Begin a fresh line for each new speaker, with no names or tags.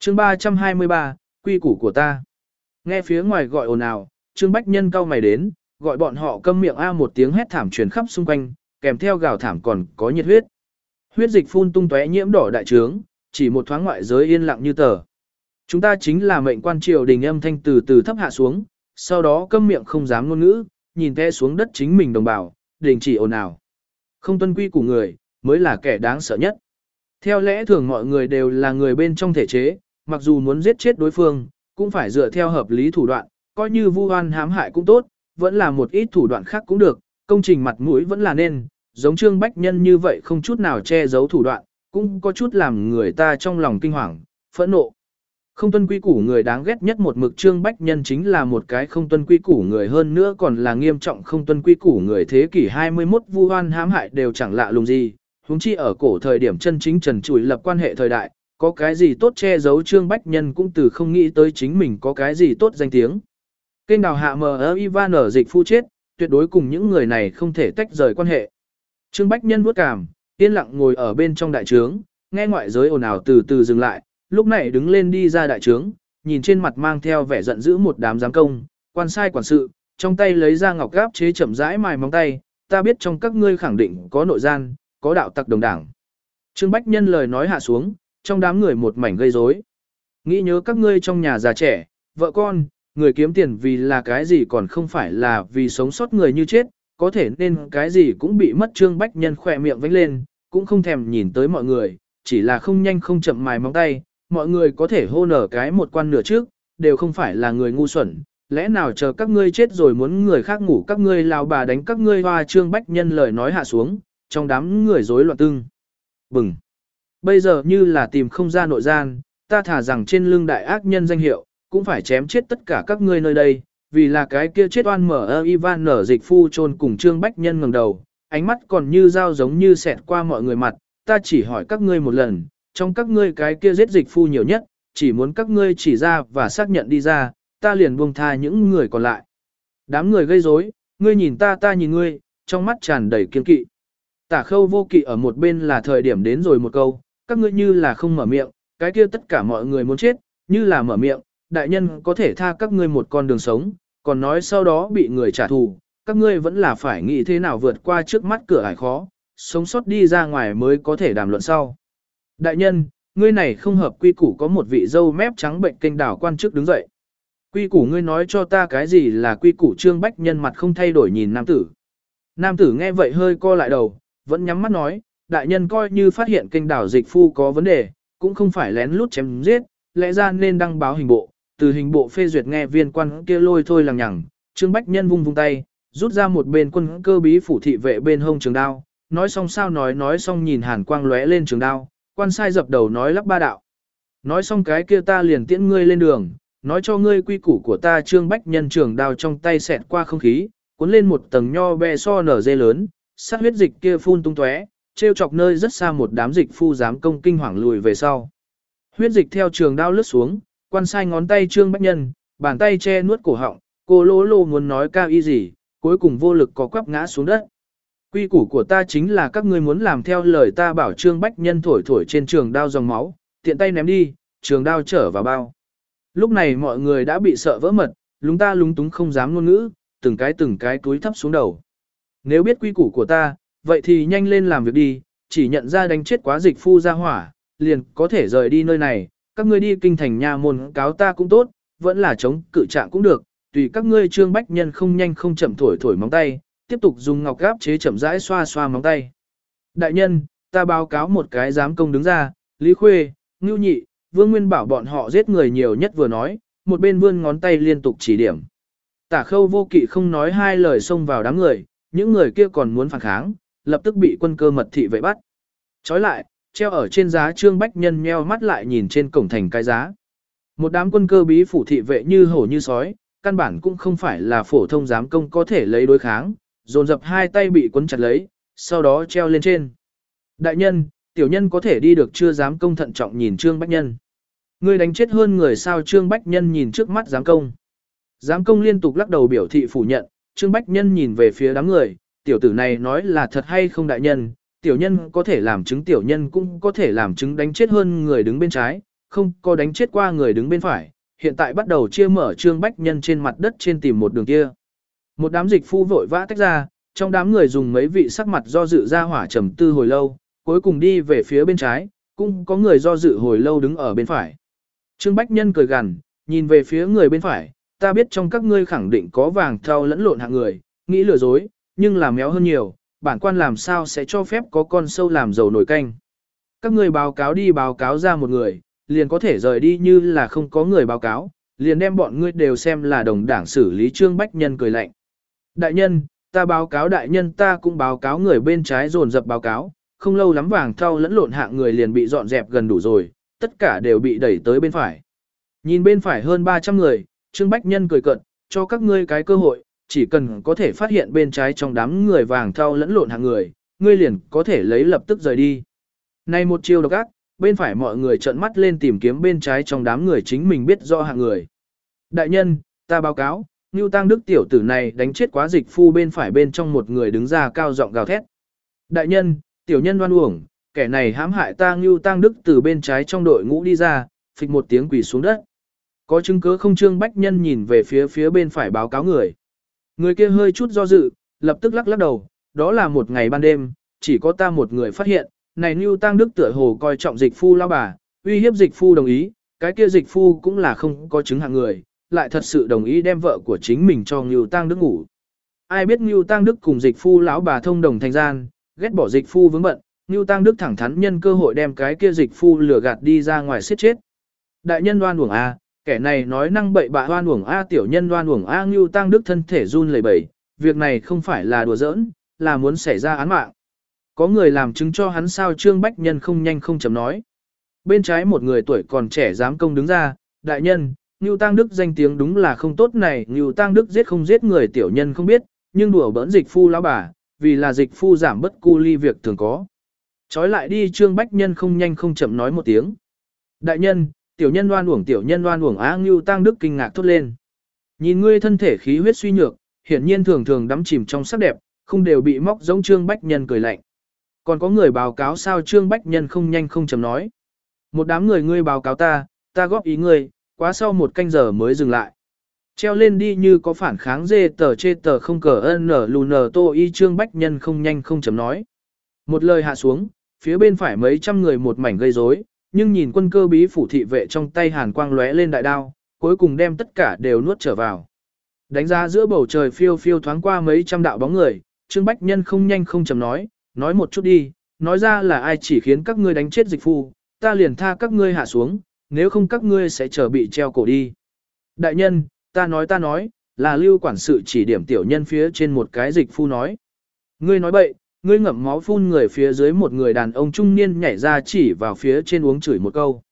chương 323, quy củ của ta. Nghe phía ngoài gọi ồn ào, Trương Bách Nhân cau mày đến, gọi bọn họ câm miệng a một tiếng hét thảm truyền khắp xung quanh, kèm theo gào thảm còn có nhiệt huyết. Huyết dịch phun tung tóe nhiễm đỏ đại trướng, chỉ một thoáng ngoại giới yên lặng như tờ. Chúng ta chính là mệnh quan triều đình âm thanh từ từ thấp hạ xuống, sau đó câm miệng không dám ngôn ngữ, nhìn té xuống đất chính mình đồng bào, đình chỉ ồn ào. Không tuân quy của người, mới là kẻ đáng sợ nhất. Theo lẽ thường mọi người đều là người bên trong thể chế, mặc dù muốn giết chết đối phương, cũng phải dựa theo hợp lý thủ đoạn, coi như vu oan hãm hại cũng tốt, vẫn là một ít thủ đoạn khác cũng được, công trình mặt mũi vẫn là nên, giống Trương Bách Nhân như vậy không chút nào che giấu thủ đoạn, cũng có chút làm người ta trong lòng kinh hoàng, phẫn nộ. Không tuân quy củ người đáng ghét nhất một mực Trương Bách Nhân chính là một cái không tuân quy củ người, hơn nữa còn là nghiêm trọng không tuân quy củ người. Thế kỷ 21 vu oan hãm hại đều chẳng lạ lùng gì, huống chi ở cổ thời điểm chân chính trần trụi lập quan hệ thời đại, có cái gì tốt che giấu. Trương Bách Nhân cũng từ không nghĩ tới chính mình có cái gì tốt danh tiếng. Kênh đào hạ mờ Ivan ở dịch phu chết, tuyệt đối cùng những người này không thể tách rời quan hệ. Trương Bách Nhân vuốt cảm, yên lặng ngồi ở bên trong đại trướng, nghe ngoại giới ồn ào từ từ dừng lại, lúc này đứng lên đi ra đại trướng, nhìn trên mặt mang theo vẻ giận dữ một đám giám công, quan sai quản sự, trong tay lấy ra ngọc gáp chế chậm rãi mài móng tay, ta biết trong các ngươi khẳng định có nội gian, có đạo tặc đồng đảng. Trương Bách Nhân lời nói hạ xuống, trong đám người một mảnh gây rối. Nghĩ nhớ các ngươi trong nhà già trẻ, vợ con, người kiếm tiền vì là cái gì còn không phải là vì sống sót người như chết, có thể nên cái gì cũng bị mất. Trương Bách Nhân khỏe miệng vánh lên, cũng không thèm nhìn tới mọi người, chỉ là không nhanh không chậm mài móng tay, mọi người có thể hô nở cái một quan nửa trước, đều không phải là người ngu xuẩn, lẽ nào chờ các ngươi chết rồi muốn người khác ngủ các ngươi lao bà đánh các ngươi hoa. Trương Bách Nhân lời nói hạ xuống, trong đám người rối loạn tưng bừng. Bây giờ như là tìm không ra nội gian, ta thả rằng trên lưng đại ác nhân danh hiệu, cũng phải chém chết tất cả các ngươi nơi đây, vì là cái kia chết oan mở Ivan nở dịch phu chôn cùng. Trương Bách Nhân ngẩng đầu, ánh mắt còn như dao giống như xẹt qua mọi người mặt, ta chỉ hỏi các ngươi một lần, trong các ngươi cái kia giết dịch phu nhiều nhất, chỉ muốn các ngươi chỉ ra và xác nhận đi ra, ta liền buông tha những người còn lại. Đám người gây rối, ngươi nhìn ta ta nhìn ngươi, trong mắt tràn đầy kiên kỵ. Tả Khâu Vô Kỵ ở một bên là thời điểm đến rồi một câu, các ngươi như là không mở miệng, cái kia tất cả mọi người muốn chết, như là mở miệng, đại nhân có thể tha các ngươi một con đường sống, còn nói sau đó bị người trả thù, các ngươi vẫn là phải nghĩ thế nào vượt qua trước mắt cửa ải khó, sống sót đi ra ngoài mới có thể đàm luận sau. Đại nhân, ngươi này không hợp quy củ. Có một vị dâu mép trắng bệnh kênh đảo quan chức đứng dậy. Quy củ ngươi nói cho ta cái gì là quy củ? Trương Bách Nhân mặt không thay đổi nhìn nam tử. Nam tử nghe vậy hơi co lại đầu, vẫn nhắm mắt nói, đại nhân coi như phát hiện kênh đảo dịch phu có vấn đề, cũng không phải lén lút chém giết, lẽ ra nên đăng báo hình bộ, từ hình bộ phê duyệt. Nghe viên quan kia lôi thôi lằng nhằng, Trương Bách Nhân vung vung tay, rút ra một bên quân cơ bí phủ thị vệ bên hông trường đao, nói xong sao nói xong nhìn hàn quang lóe lên trường đao, quan sai dập đầu nói lắp ba đạo. Nói xong cái kia ta liền tiễn ngươi lên đường, nói cho ngươi quy củ của ta. Trương Bách Nhân trường đao trong tay xẹt qua không khí, cuốn lên một tầng nho be so nở dê lớn, sát huyết dịch kia phun tung tóe, trêu chọc nơi rất xa một đám dịch phu dám công kinh hoàng lùi về sau. Huyết dịch theo trường đao lướt xuống, quan sai ngón tay Trương Bách Nhân, bàn tay che nuốt cổ họng, cô lô lô muốn nói cao y gì, cuối cùng vô lực có quắp ngã xuống đất. Quy củ của ta chính là các ngươi muốn làm theo lời ta bảo. Trương Bách Nhân thổi thổi trên trường đao dòng máu, tiện tay ném đi, trường đao trở vào bao. Lúc này mọi người đã bị sợ vỡ mật, lúng ta lúng túng không dám ngôn ngữ, từng cái túi thấp xuống đầu. Nếu biết quy củ của ta, vậy thì nhanh lên làm việc đi, chỉ nhận ra đánh chết quá dịch phu ra hỏa, liền có thể rời đi nơi này. Các ngươi đi kinh thành nha môn cáo ta cũng tốt, vẫn là chống cự trạng cũng được, tùy các ngươi. Trương Bách Nhân không nhanh không chậm thổi thổi móng tay, tiếp tục dùng ngọc gáp chế chậm rãi xoa xoa móng tay. Đại nhân, ta báo cáo một cái giám công đứng ra, Lý Khuê, Ngưu Nhị, Vương Nguyên Bảo bọn họ giết người nhiều nhất vừa nói, một bên vươn ngón tay liên tục chỉ điểm. Tả Khâu Vô Kỵ không nói hai lời xông vào đám người, những người kia còn muốn phản kháng, lập tức bị quân cơ mật thị vệ bắt. Trói lại, treo ở trên giá. Trương Bách Nhân nheo mắt lại nhìn trên cổng thành cái giá. Một đám quân cơ bí phủ thị vệ như hổ như sói, căn bản cũng không phải là phổ thông giám công có thể lấy đối kháng, dồn dập hai tay bị quấn chặt lấy, sau đó treo lên trên. Đại nhân, tiểu nhân có thể đi được chưa? Giám công thận trọng nhìn Trương Bách Nhân. Ngươi đánh chết hơn người sao? Trương Bách Nhân nhìn trước mắt giám công. Giám công liên tục lắc đầu biểu thị phủ nhận. Trương Bách Nhân nhìn về phía đám người, tiểu tử này nói là thật hay không? Đại nhân, tiểu nhân có thể làm chứng, tiểu nhân cũng có thể làm chứng đánh chết hơn người đứng bên trái, không có đánh chết qua người đứng bên phải, hiện tại bắt đầu chia mở Trương Bách Nhân trên mặt đất trên tìm một đường kia. Một đám dịch phu vội vã tách ra, trong đám người dùng mấy vị sắc mặt do dự ra hỏa trầm tư hồi lâu, cuối cùng đi về phía bên trái, cũng có người do dự hồi lâu đứng ở bên phải. Trương Bách Nhân cười gằn, nhìn về phía người bên phải, ta biết trong các ngươi khẳng định có vàng thau lẫn lộn hạng người, nghĩ lừa dối, nhưng là méo hơn nhiều, bản quan làm sao sẽ cho phép có con sâu làm dầu nổi canh. Các ngươi báo cáo đi báo cáo ra một người, liền có thể rời đi như là không có người báo cáo, liền đem bọn ngươi đều xem là đồng đảng xử lý. Trương Bách Nhân cười lạnh. Đại nhân, ta báo cáo đại nhân, ta cũng báo cáo. Người bên trái dồn dập báo cáo, không lâu lắm vàng thau lẫn lộn hạng người liền bị dọn dẹp gần đủ rồi, tất cả đều bị đẩy tới bên phải. Nhìn bên phải hơn 300 người, Trương Bách Nhân cười cợt, cho các ngươi cái cơ hội, chỉ cần có thể phát hiện bên trái trong đám người vàng thau lẫn lộn hạng người, ngươi liền có thể lấy lập tức rời đi. Này một chiêu độc ác, bên phải mọi người trợn mắt lên tìm kiếm bên trái trong đám người chính mình biết rõ hạng người. Đại nhân, ta báo cáo, Ngưu Tăng Đức tiểu tử này đánh chết quá dịch phu. Bên phải bên trong một người đứng ra cao giọng gào thét. Đại nhân, tiểu nhân oan uổng, kẻ này hãm hại ta. Ngưu Tăng Đức từ bên trái trong đội ngũ đi ra, phịch một tiếng quỳ xuống đất. Có chứng cứ không? Trương Bách Nhân nhìn về phía bên phải báo cáo người. Người kia hơi chút do dự, lập tức lắc đầu, đó là một ngày ban đêm, chỉ có ta một người phát hiện, này Ngưu Tăng Đức tựa hồ coi trọng dịch phu lao bà, uy hiếp dịch phu đồng ý, cái kia dịch phu cũng là không có chứng hạng người, lại thật sự đồng ý đem vợ của chính mình cho Ngưu Tăng Đức ngủ. Ai biết Ngưu Tăng Đức cùng dịch phu lão bà thông đồng thành gian, ghét bỏ dịch phu vướng bận, Ngưu Tăng Đức thẳng thắn nhân cơ hội đem cái kia dịch phu lừa gạt đi ra ngoài siết chết. Đại nhân oan uổng a, kẻ này nói năng bậy bạ oan uổng a, tiểu nhân oan uổng a. Ngưu Tăng Đức thân thể run lẩy bẩy, việc này không phải là đùa giỡn, là muốn xảy ra án mạng. Có người làm chứng cho hắn sao? Trương Bách Nhân không nhanh không chậm nói. Bên trái một người tuổi còn trẻ giám công đứng ra, đại nhân, Ngưu Tăng Đức danh tiếng đúng là không tốt này, Ngưu Tăng Đức giết không giết người tiểu nhân không biết, nhưng đùa bỡn dịch phu lão bà, vì là dịch phu giảm bất cu ly việc thường có. Chói lại đi. Trương Bách Nhân không nhanh không chậm nói một tiếng. Đại nhân, tiểu nhân oan uổng á. Ngưu Tăng Đức kinh ngạc thốt lên. Nhìn ngươi thân thể khí huyết suy nhược, hiển nhiên thường thường đắm chìm trong sắc đẹp, không đều bị móc giống. Trương Bách Nhân cười lạnh. Còn có người báo cáo sao? Trương Bách Nhân không nhanh không chậm nói. Một đám người ngươi báo cáo ta góp ý ngươi, quá sau một canh giờ mới dừng lại. Treo lên đi như có phản kháng dê tờ chê tờ không cờ ân nở lù nở tô y. Trương Bách Nhân không nhanh không chậm nói. Một lời hạ xuống, phía bên phải mấy trăm người một mảnh gây rối, nhưng nhìn quân cơ bí phủ thị vệ trong tay hàn quang lóe lên đại đao, cuối cùng đem tất cả đều nuốt trở vào. Đánh ra giữa bầu trời phiêu phiêu thoáng qua mấy trăm đạo bóng người, Trương Bách Nhân không nhanh không chậm nói một chút đi, nói ra là ai chỉ khiến các ngươi đánh chết dịch phu, ta liền tha các ngươi hạ xuống, nếu không các ngươi sẽ chờ bị treo cổ đi. Đại nhân, ta nói, là Lưu quản sự chỉ điểm tiểu nhân phía trên một cái dịch phu nói. Ngươi nói bậy, ngươi ngậm máu phun người. Phía dưới một người đàn ông trung niên nhảy ra chỉ vào phía trên uống chửi một câu.